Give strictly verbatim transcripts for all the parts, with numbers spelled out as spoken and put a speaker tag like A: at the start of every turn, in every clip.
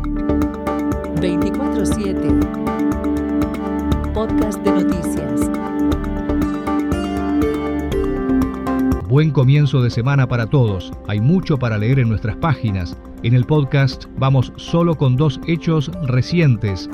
A: veinticuatro siete Podcast de noticias.
B: Buen comienzo de semana para todos. Hay mucho para leer en nuestras páginas. En el podcast vamos solo con dos hechos recientes.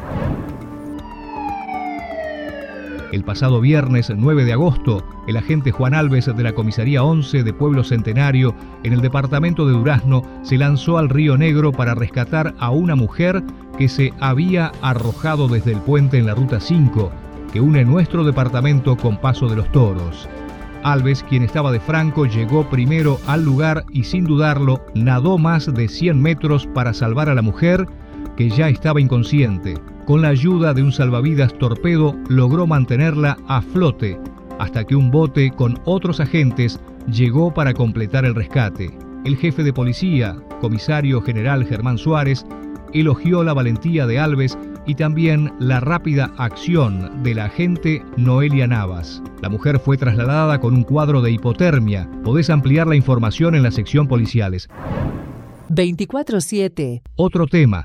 B: El pasado viernes nueve de agosto, el agente Juan Alves de la Comisaría once de Pueblo Centenario, en el departamento de Durazno, se lanzó al Río Negro para rescatar a una mujer que se había arrojado desde el puente en la Ruta cinco, que une nuestro departamento con Paso de los Toros. Alves, quien estaba de franco, llegó primero al lugar y sin dudarlo nadó más de cien metros para salvar a la mujer, que ya estaba inconsciente. Con la ayuda de un salvavidas torpedo logró mantenerla a flote hasta que un bote con otros agentes llegó para completar el rescate. El jefe de policía, comisario general Germán Suárez, elogió la valentía de Alves y también la rápida acción de la agente Noelia Navas. La mujer fue trasladada con un cuadro de hipotermia. Podés ampliar la información en la sección policiales.
A: veinticuatro siete
B: Otro tema.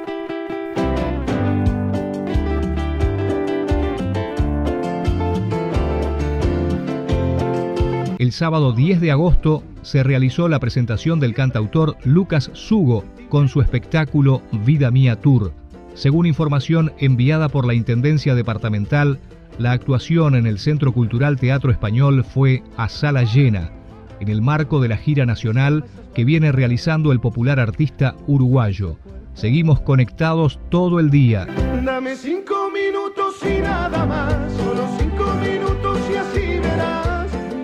B: El sábado diez de agosto se realizó la presentación del cantautor Lucas Sugo con su espectáculo Vida Mía Tour. Según información enviada por la Intendencia Departamental, la actuación en el Centro Cultural Teatro Español fue a sala llena, en el marco de la gira nacional que viene realizando el popular artista uruguayo. Seguimos conectados todo el día.
C: Dame cinco minutos y nada más, solo cinco minutos y así verás.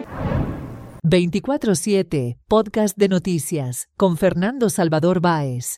A: veinticuatro siete Podcast de noticias con Fernando Salvador Báez.